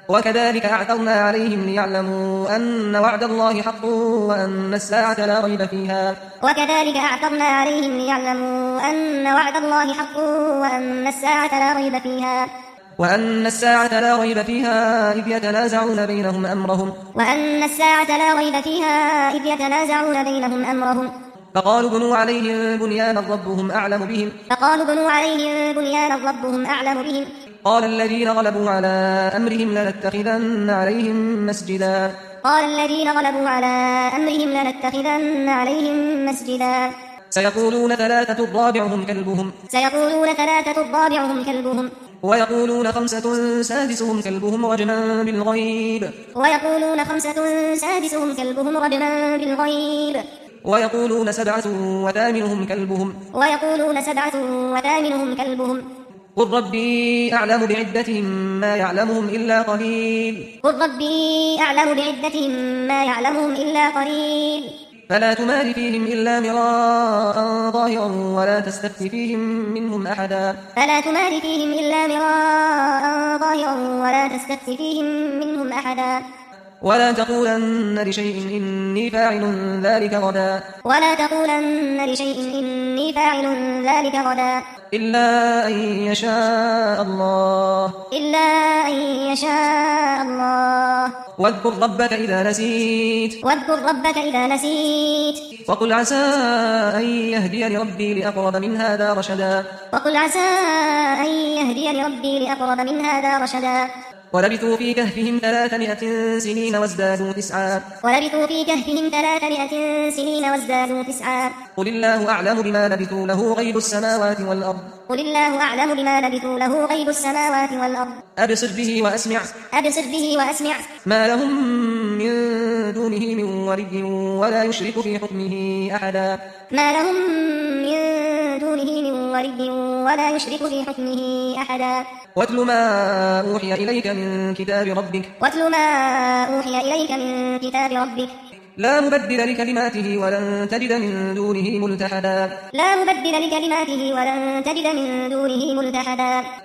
وكذلك أعثرنا عليهم ليعلموا أن وعد الله حق وأن الساعة لا ريب فيها. وكذلك أعثرنا عليهم ليعلموا أن وعد الله حق وأن الساعة لا ريب فيها. وأن الساعة لا ريب فيها إذ يتنازعون بينهم أمرهم. وأن الساعة لا ريب فيها إذ يتنازعون بينهم أمرهم. فقالوا بنوا عليهم بنيانا ربهم أعلم بهم. فقالوا بنوا عليهم بنيانا ربهم أعلم بهم. قال الذين غلبوا على أمرهم لنتخذن عليهم مسجدا. قال الذين غلبوا على أمرهم لنتخذن عليهم مسجدا. سيقولون ثلاثة رابعهم كلبهم. سيقولون ثلاثة رابعهم كلبهم. ويقولون خمسة سادسهم كلبهم رجما بالغيب. ويقولون خمسة سادسهم كلبهم رجما بالغيب. ويقولون سبعة وثامنهم كلبهم. ويقولون سبعة وثامنهم كلبهم. قل ربي أعلم بعدتهم ما يعلمهم إلا قليل. قل ربي أعلم بعدتهم ما يعلمهم إلا قليل. فلا تمار فيهم إلا مراء ظاهرا ولا تستفت فيهم منهم أحدا. فلا تمار فيهم إلا مراء ظاهرا ولا تستفت فيهم منهم أحدا. ولا تقولن لشيء إني فاعل ذلك غدا. ولا تقولن لشيء إني فاعل ذلك غدا. إلا أن يشاء الله. إلا أن يشاء الله. واذكر ربك إذا نسيت. واذكر ربك إذا نسيت. وقل عسى أن يهديني ربي لأقرب من هذا رشدا. وقل عسى أن يهديني ربي لأقرب من هذا رشدا. ولبثوا في كهفهم 300 سنين وازدادوا 9. ولبثوا في كهفهم 300 سنين وازدادوا 9. قل الله أعلم بما لبثوا له غيب السماوات والأرض. قل الله أعلم بما لبثوا له غيب السماوات والأرض. أبصر به وأسمع. أبصر به وأسمع. ما لهم من دونه من ولي ولا يشرك في حكمه أحدا. ما لهم من دونه من ولي ولا يشرك في حكمه أحدا. واتل ما أوحي إليك من كتاب ربك. واتل ما أوحي إليك من كتاب ربك. لا مبدل لكلماته ولن تجد من دونه ملتحدا. لا مبدل لكلماته ولن تجد من دونه ملتحدا.